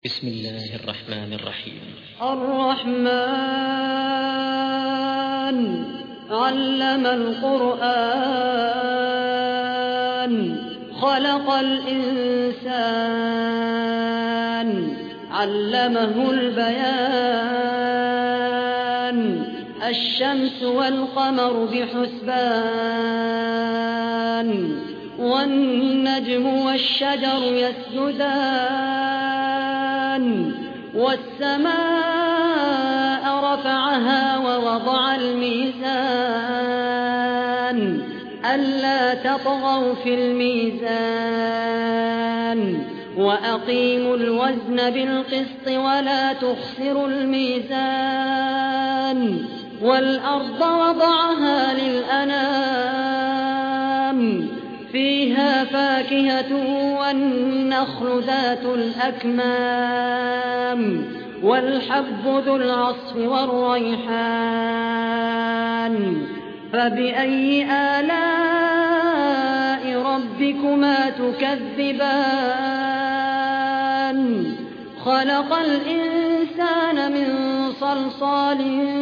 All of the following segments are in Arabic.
بسم الله الرحمن الرحيم. الرحمن علم القرآن خلق الإنسان علمه البيان الشمس والقمر بحسبان والنجم والشجر يسجدان والسماء رفعها ووضع الميزان ألا تطغوا في الميزان وأقيموا الوزن بالقسط ولا تخسروا الميزان والأرض وضعها للأنام فيها فاكهة والنخل ذات الأكمام والحب ذو العصف والريحان فبأي آلاء ربكما تكذبان خلق الإنسان من صلصال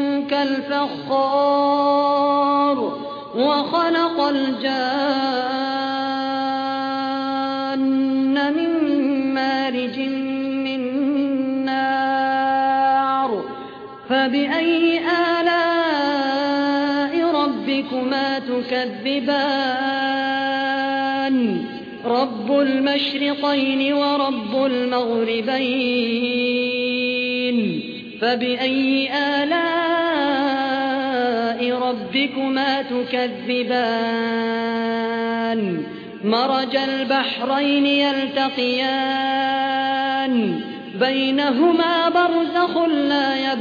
كالفخار وخلق الجان من مارج من نار فبأي آلاء ربكما تكذبان رب المشرقين ورب المغربين فبأي آلاء ربكما تكذبان مرج البحرين يلتقيان بينهما برزخ لا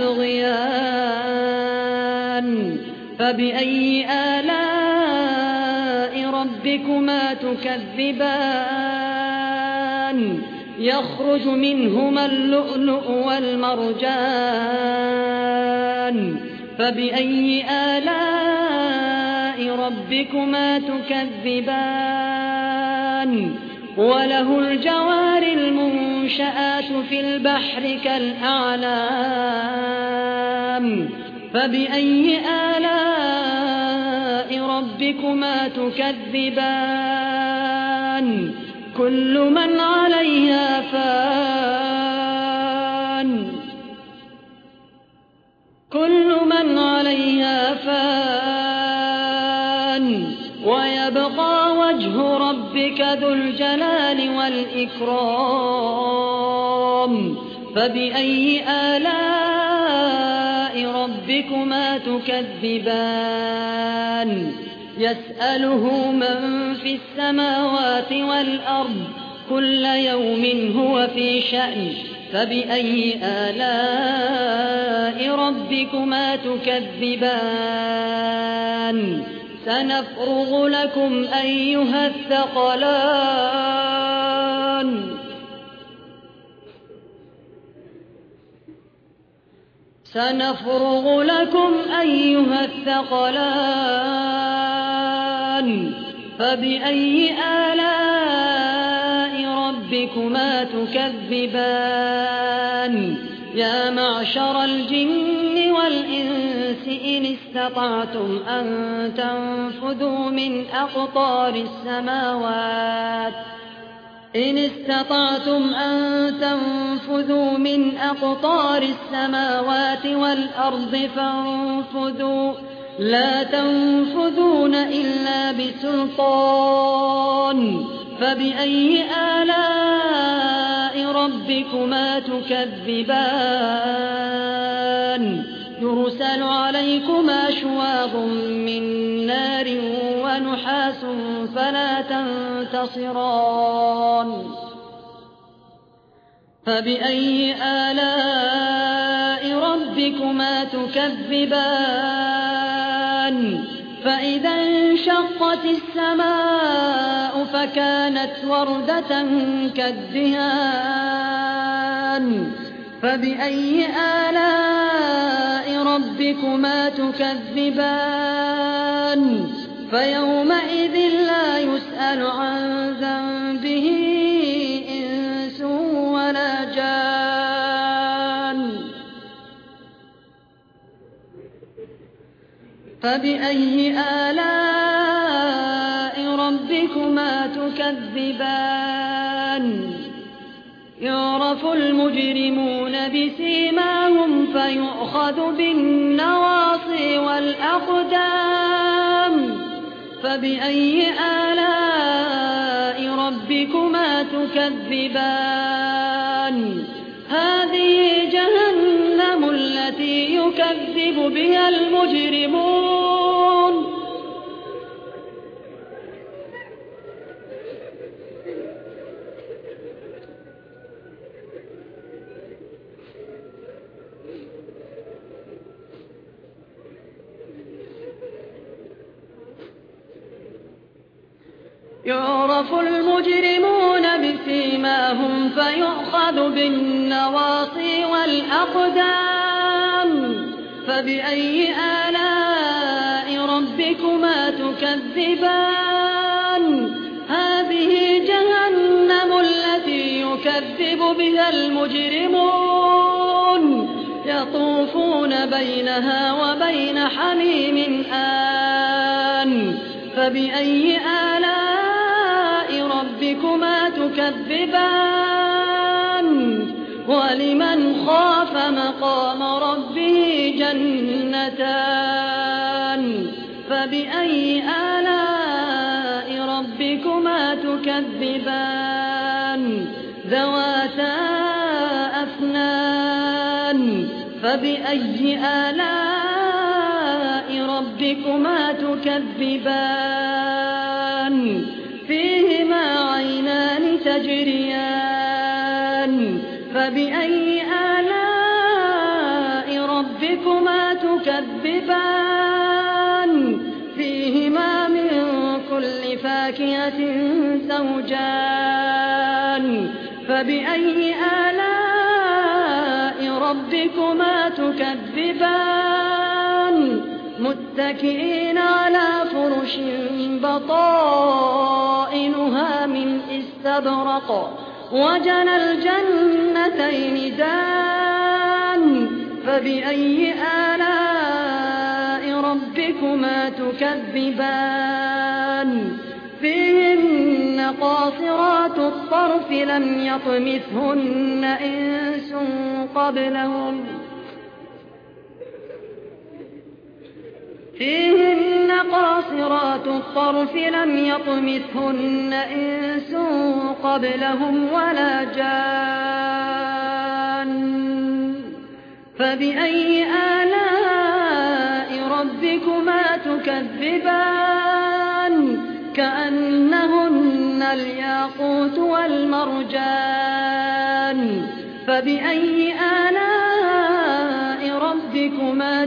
يبغيان فبأي آلاء ربكما تكذبان يخرج منهما اللؤلؤ والمرجان فبأي آلاء ربكما تكذبان وله الجوار المنشآت في البحر كالأعلام فبأي آلاء ربكما تكذبان كل من عليها فان ويبقى وجه ربك ذو الجلال والإكرام فبأي آلاء ربكما تكذبان يسأله من في السماوات والأرض كل يوم هو في شأن فبأي آلاء ربكما تكذبان سنفرغ لكم أيها الثقلان فبأي آلاء ربكما تكذبان يا معشر الجن والإنس إن استطعتم أن تنفذوا من أقطار السماوات والأرض فانفذوا لا تنفذون إلا بسلطان فبأي آلاء ربكما تكذبان يرسل عليكما شواظ من نار ونحاس فلا تنتصران فبأي آلاء ربكما تكذبان فإذا انشقت السماء فكانت وردة كالدهان فبأي آلاء ربكما تكذبان فيومئذ لا يسأل عن ذنبه إنس ولا جان فبأي آلاء ربكما تكذبان يعرف المجرمون بسيماهم فيؤخذ بالنواصي والأقدام فبأي آلاء ربكما تكذبان هذه جهنم التي يكذب بها المجرمون يعرف المجرمون بسيماهم فيؤخذ بالنواصي والأقدام فبأي آلاء ربكما تكذبان هذه جهنم التي يكذب بها المجرمون يطوفون بينها وبين حميم آن فبأي آلاء ربكما تكذبان ولمن خاف مقام ربه جنتان فبأي آلاء ربكما تكذبان ذواتا أفنان فبأي آلاء ربكما تكذبان فيهما عينان تجريان فبأي آلاء ربكما تكذبان فيهما من كل فاكهة زوجان فبأي آلاء ربكما تكذبان متكئين على فرش بطائنها من استبرق وجنى الجنتين دان فبأي آلاء ربكما تكذبان فيهن قاصرات الطرف لم يطمثهن إنس قبلهم فيهن قاصرات الطرف لم يطمثهن إنس قبلهم ولا جان فبأي آلاء ربكما تكذبان كأنهن الياقوت والمرجان فبأي آلاء ربكما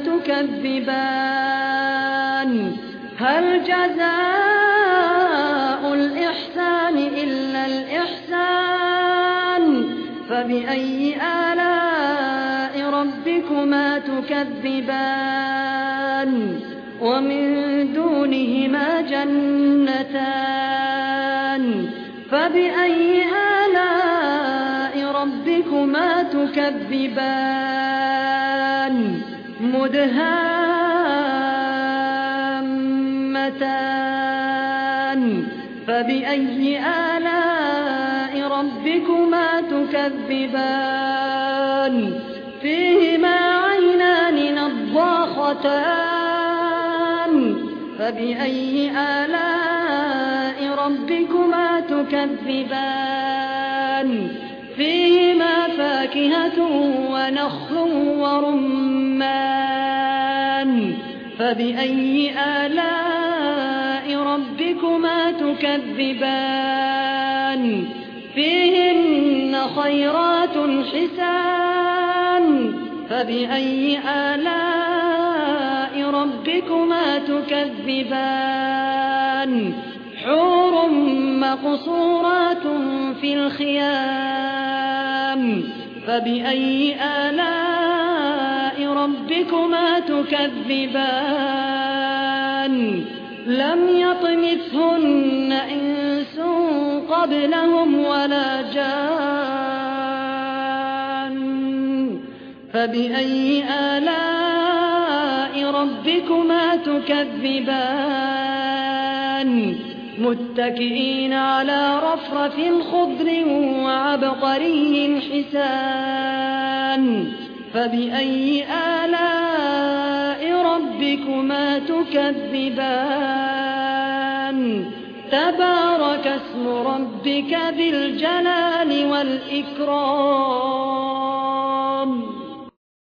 تكذبان هل جزاء الإحسان إلا الإحسان فبأي آلاء ربكما تكذبان ومن دونهما جنتان فبأي آلاء ربكما تكذبان مدهامتان فبأي آلاء ربكما تكذبان فيهما عينان نضاختان فبأي آلاء ربكما تكذبان فيهما فاكهة ونخل ورمان فبأي آلاء ربكما تكذبان فيهن خيرات حسان فبأي آلاء ربكما تكذبان حور مقصورات في الخيام فبأي آلاء ربكما تكذبان لم يطمثهن إنس قبلهم ولا جان فبأي آلاء ربكما تكذبان متكئين على رفرف خضر وعبقري حسان فبأي آلاء ربكما تكذبان تبارك اسم ربك ذي الجلال والإكرام